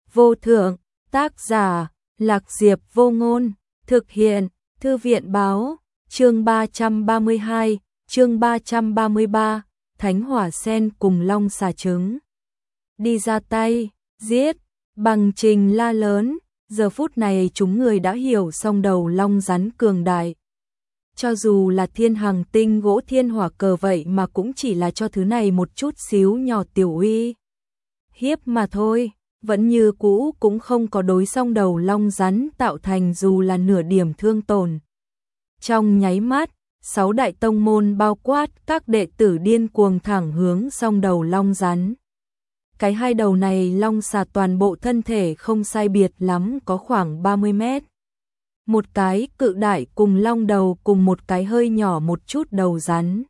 vô thượng, tác giả, Lạc Diệp Vô Ngôn, thực hiện, Thư viện báo, chương 332, chương 333, Thánh Hỏa Sen cùng Long Xà Trứng. Đi ra tay, giết, bằng trình la lớn, giờ phút này chúng người đã hiểu song đầu long rắn cường đại. Cho dù là thiên hằng tinh gỗ thiên hỏa cờ vậy mà cũng chỉ là cho thứ này một chút xíu nhỏ tiểu uy hiếp mà thôi, vẫn như cũ cũng không có đối song đầu long rắn tạo thành dù là nửa điểm thương tổn. Trong nháy mắt, 6 đại tông môn bao quát các đệ tử điên cuồng thẳng hướng song đầu long rắn. Cái hai đầu này long xà toàn bộ thân thể không sai biệt lắm có khoảng 30 mét. Một cái cự đại cùng long đầu cùng một cái hơi nhỏ một chút đầu rắn.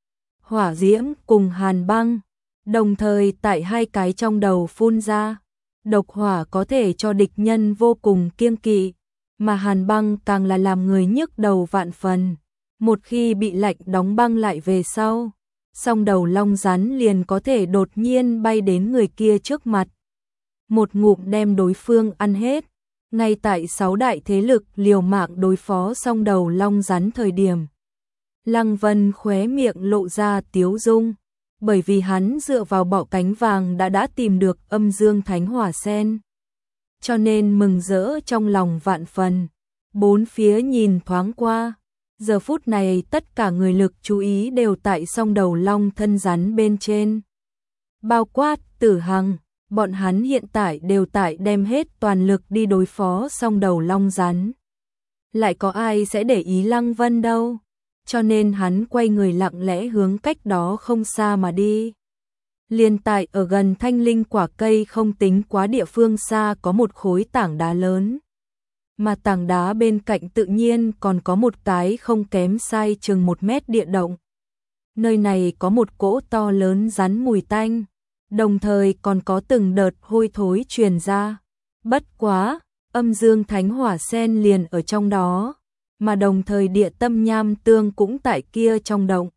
Hỏa diễm cùng hàn băng, đồng thời tại hai cái trong đầu phun ra. Độc hỏa có thể cho địch nhân vô cùng kiêng kỵ, mà hàn băng càng là làm người nhức đầu vạn phần. Một khi bị lạnh đóng băng lại về sau, song đầu long rắn liền có thể đột nhiên bay đến người kia trước mặt. Một ngụm đem đối phương ăn hết. Ngay tại 6 đại thế lực liều mạng đối phó song đầu long rắn thời điểm, Lăng Vân khóe miệng lộ ra tiếu dung, bởi vì hắn dựa vào bọ cánh vàng đã tìm được âm dương thánh hỏa sen. Cho nên mừng rỡ trong lòng vạn phần, bốn phía nhìn thoáng qua, giờ phút này tất cả người lực chú ý đều tại song đầu long thân rắn bên trên. Bao quát Tử Hằng, bọn hắn hiện tại đều tại đem hết toàn lực đi đối phó song đầu long rắn. Lại có ai sẽ để ý Lăng Vân đâu, cho nên hắn quay người lặng lẽ hướng cách đó không xa mà đi. Liên tại ở gần thanh linh quả cây không tính quá địa phương xa có một khối tảng đá lớn. Mà tảng đá bên cạnh tự nhiên còn có một cái không kém sai chừng 1 mét địa động. Nơi này có một cỗ to lớn rắn mùi tanh, đồng thời còn có từng đợt hôi thối truyền ra. Bất quá, âm dương thánh hỏa sen liền ở trong đó, mà đồng thời địa tâm nham tương cũng tại kia trong động.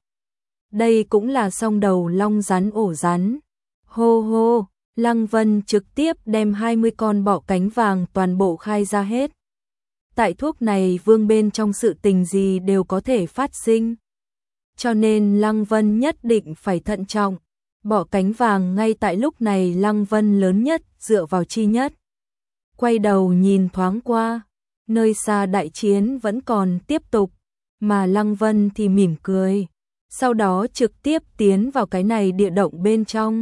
Đây cũng là song đầu long rắn ổ rắn. Hô hô, Lăng Vân trực tiếp đem 20 con bọ cánh vàng toàn bộ khai ra hết. Tại thuốc này vương bên trong sự tình gì đều có thể phát sinh. Cho nên Lăng Vân nhất định phải thận trọng. Bọ cánh vàng ngay tại lúc này Lăng Vân lớn nhất dựa vào chi nhất. Quay đầu nhìn thoáng qua, nơi xa đại chiến vẫn còn tiếp tục, mà Lăng Vân thì mỉm cười, sau đó trực tiếp tiến vào cái này địa động bên trong.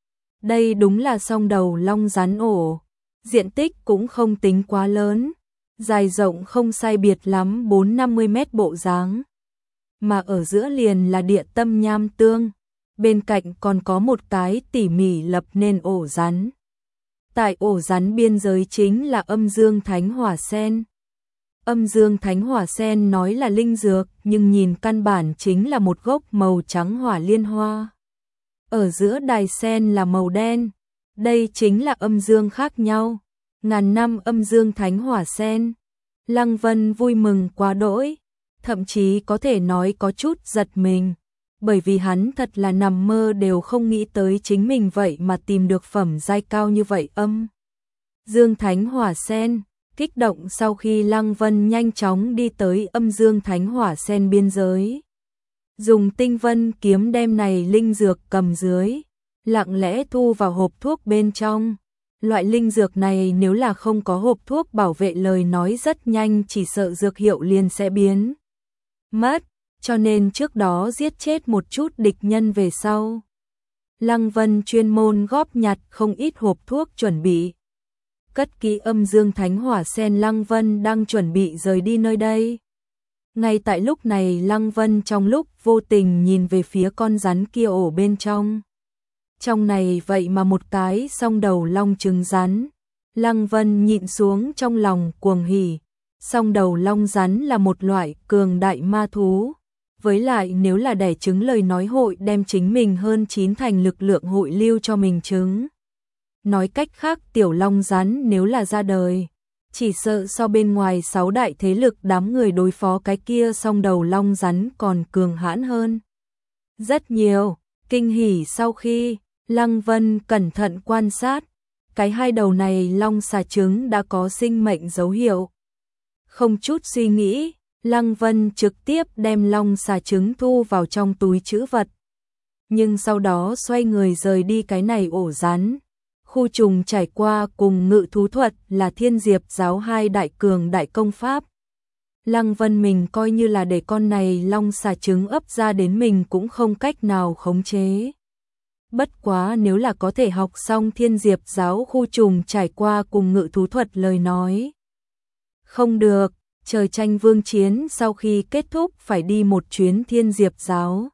Đây đúng là song đầu long rắn ổ, diện tích cũng không tính quá lớn, dài rộng không sai biệt lắm 4-50 mét bộ dáng. Mà ở giữa liền là địa tâm nham tương, bên cạnh còn có một cái tỉ mỉ lập nên ổ rắn. Tại ổ rắn biên giới chính là âm dương thánh hỏa sen. Âm dương thánh hỏa sen nói là linh dược, nhưng nhìn căn bản chính là một gốc màu trắng hỏa liên hoa. Ở giữa đài sen là màu đen, đây chính là âm dương khác nhau. Ngàn năm âm dương thánh hỏa sen. Lăng Vân vui mừng quá đỗi, thậm chí có thể nói có chút giật mình, bởi vì hắn thật là nằm mơ đều không nghĩ tới chính mình vậy mà tìm được phẩm giai cao như vậy. Âm dương thánh hỏa sen. Kích động sau khi Lăng Vân nhanh chóng đi tới âm dương thánh hỏa sen biên giới. Dùng tinh vân kiếm đem này linh dược cầm dưới, lặng lẽ thu vào hộp thuốc bên trong. Loại linh dược này nếu là không có hộp thuốc bảo vệ lời nói rất nhanh chỉ sợ dược hiệu liền sẽ biến mất, cho nên trước đó giết chết một chút địch nhân về sau. Lăng Vân chuyên môn góp nhặt không ít hộp thuốc chuẩn bị. Cất kỹ âm dương thánh hỏa sen, Lăng Vân đang chuẩn bị rời đi nơi đây. Ngay tại lúc này Lăng Vân trong lúc vô tình nhìn về phía con rắn kia ổ bên trong. Trong này vậy mà một cái song đầu long trứng rắn. Lăng Vân nhịn xuống trong lòng cuồng hỉ. Song đầu long rắn là một loại cường đại ma thú. Với lại nếu là đẻ trứng lời nói hội đem chính mình hơn 9 thành lực lượng hội lưu cho mình trứng. Nói cách khác tiểu long rắn nếu là ra đời, chỉ sợ so bên ngoài 6 đại thế lực đám người đối phó cái kia song đầu long rắn còn cường hãn hơn. Rất nhiều, kinh hỉ sau khi Lăng Vân cẩn thận quan sát, cái hai đầu này long xà trứng đã có sinh mệnh dấu hiệu. Không chút suy nghĩ, Lăng Vân trực tiếp đem long xà trứng thu vào trong túi trữ vật. Nhưng sau đó xoay người rời đi cái này ổ rắn. Khu trùng trải qua cùng ngự thú thuật là Thiên Diệp giáo hai đại cường đại công pháp. Lăng Vân mình coi như là để con này long xà trứng ấp ra đến mình cũng không cách nào khống chế. Bất quá nếu là có thể học xong Thiên Diệp giáo khu trùng trải qua cùng ngự thú thuật lời nói. Không được, trời tranh vương chiến sau khi kết thúc phải đi một chuyến Thiên Diệp giáo.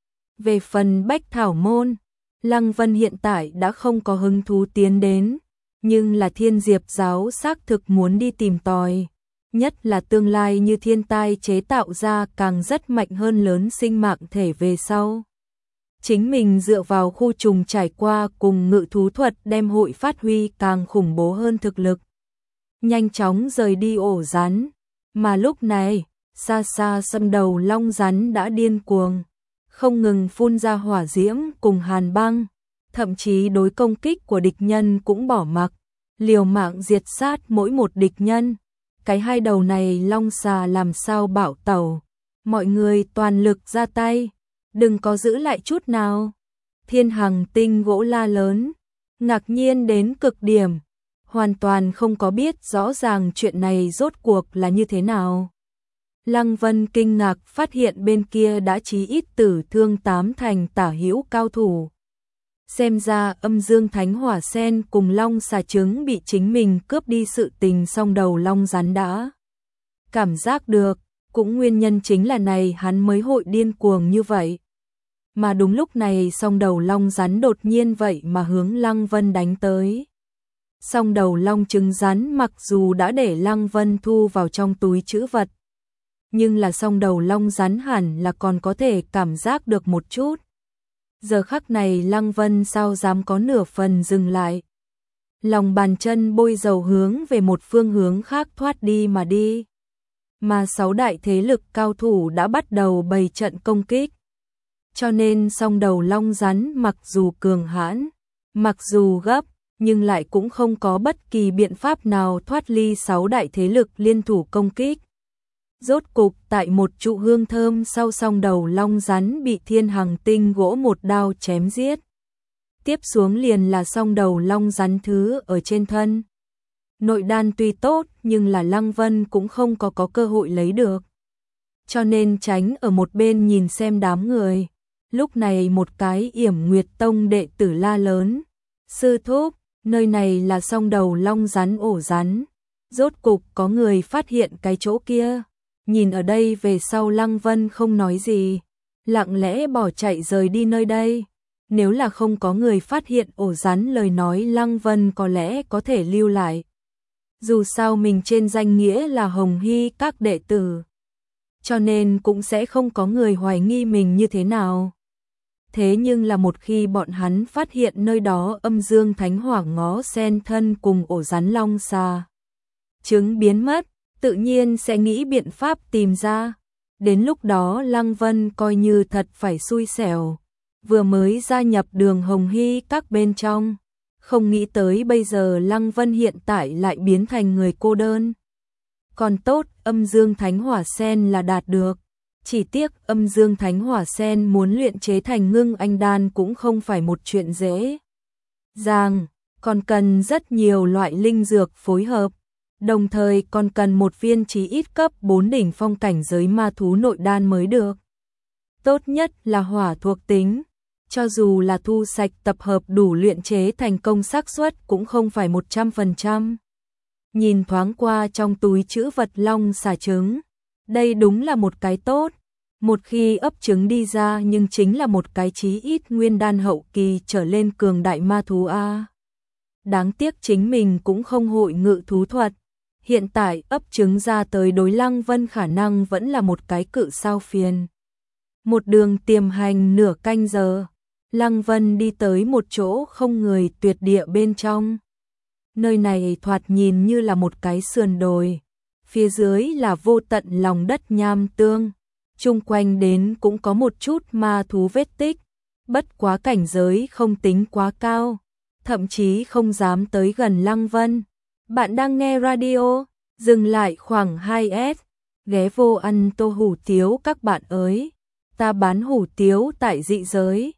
Về phần Bách Thảo Môn, Lăng Vân hiện tại đã không có hứng thú tiến đến, nhưng là Thiên Diệp giáo xác thực muốn đi tìm tòi. Nhất là tương lai như thiên tai chế tạo ra càng rất mạnh hơn lớn sinh mạng thể về sau. Chính mình dựa vào khu trùng trải qua cùng ngự thú thuật đem hội phát huy càng khủng bố hơn thực lực. Nhanh chóng rời đi ổ rắn, mà lúc này, xa xa xâm đầu long rắn đã điên cuồng, không ngừng phun ra hỏa diễm cùng hàn băng, thậm chí đối công kích của địch nhân cũng bỏ mặc, liều mạng diệt sát mỗi một địch nhân. Cái hai đầu này long xà làm sao bảo tẩu, mọi người toàn lực ra tay, đừng có giữ lại chút nào. Thiên Hằng Tinh gỗ la lớn, ngạc nhiên đến cực điểm, hoàn toàn không có biết rõ ràng chuyện này rốt cuộc là như thế nào. Lăng Vân kinh ngạc phát hiện bên kia đã chí ít tử thương 8 thành tả hữu cao thủ. Xem ra Âm Dương Thánh Hỏa Sen cùng long xà trứng bị chính mình cướp đi sự tình song đầu long rắn đã cảm giác được, cũng nguyên nhân chính là này hắn mới hội điên cuồng như vậy. Mà đúng lúc này song đầu long rắn đột nhiên vậy mà hướng Lăng Vân đánh tới. Song đầu long trứng rắn mặc dù đã để Lăng Vân thu vào trong túi trữ vật, nhưng là song đầu long rắn hẳn là còn có thể cảm giác được một chút. Giờ khắc này Lăng Vân sao dám có nửa phần dừng lại. Lòng bàn chân bôi dầu hướng về một phương hướng khác thoát đi mà đi. Mà 6 đại thế lực cao thủ đã bắt đầu bày trận công kích. Cho nên song đầu long rắn mặc dù cường hãn, mặc dù gấp, nhưng lại cũng không có bất kỳ biện pháp nào thoát ly 6 đại thế lực liên thủ công kích. Rốt cục tại một trụ hương thơm sau song đầu long rắn bị Thiên Hằng Tinh gỗ một đao chém giết. Tiếp xuống liền là song đầu long rắn thứ ở trên thân. Nội đan tuy tốt nhưng là Lăng Vân cũng không có cơ hội lấy được. Cho nên tránh ở một bên nhìn xem đám người. Lúc này một cái Yểm Nguyệt Tông đệ tử la lớn. Sư thúc, nơi này là song đầu long rắn ổ rắn. Rốt cục có người phát hiện cái chỗ kia. Nhìn ở đây về sau Lăng Vân không nói gì, lặng lẽ bỏ chạy rời đi nơi đây. Nếu là không có người phát hiện ổ rắn lời nói Lăng Vân có lẽ có thể lưu lại. Dù sao mình trên danh nghĩa là Hồng Hy các đệ tử, cho nên cũng sẽ không có người hoài nghi mình như thế nào. Thế nhưng là một khi bọn hắn phát hiện nơi đó Âm Dương Thánh Hỏa ngó sen thân cùng ổ rắn long xà trứng biến mất, tự nhiên sẽ nghĩ biện pháp tìm ra. Đến lúc đó Lăng Vân coi như thật phải xui xẻo. Vừa mới gia nhập Đường Hồng Hy các bên trong, không nghĩ tới bây giờ Lăng Vân hiện tại lại biến thành người cô đơn. Còn tốt, Âm Dương Thánh Hỏa Sen là đạt được. Chỉ tiếc Âm Dương Thánh Hỏa Sen muốn luyện chế thành Ngưng Anh Đan cũng không phải một chuyện dễ dàng, còn cần rất nhiều loại linh dược phối hợp. Đồng thời còn cần một viên chí ít cấp 4 đỉnh phong cảnh giới ma thú nội đan mới được. Tốt nhất là hỏa thuộc tính, cho dù là thu sạch tập hợp đủ luyện chế thành công xác suất cũng không phải 100%. Nhìn thoáng qua trong túi trữ vật long xà trứng, đây đúng là một cái tốt. Một khi ấp trứng đi ra nhưng chính là một cái chí ít nguyên đan hậu kỳ trở lên cường đại ma thú a. Đáng tiếc chính mình cũng không hội ngự thú thuật. Hiện tại ấp trứng ra tới đối Lăng Vân khả năng vẫn là một cái cự sao phiền. Một đường tiềm hành nửa canh giờ, Lăng Vân đi tới một chỗ không người tuyệt địa bên trong. Nơi này thoạt nhìn như là một cái sườn đồi, phía dưới là vô tận lòng đất nham tương, chung quanh đến cũng có một chút ma thú vết tích, bất quá cảnh giới không tính quá cao. thậm chí không dám tới gần Lăng Vân. Bạn đang nghe radio, dừng lại khoảng 2S, ghé vô ăn tô hủ tiếu các bạn ơi. Ta bán hủ tiếu tại dị giới.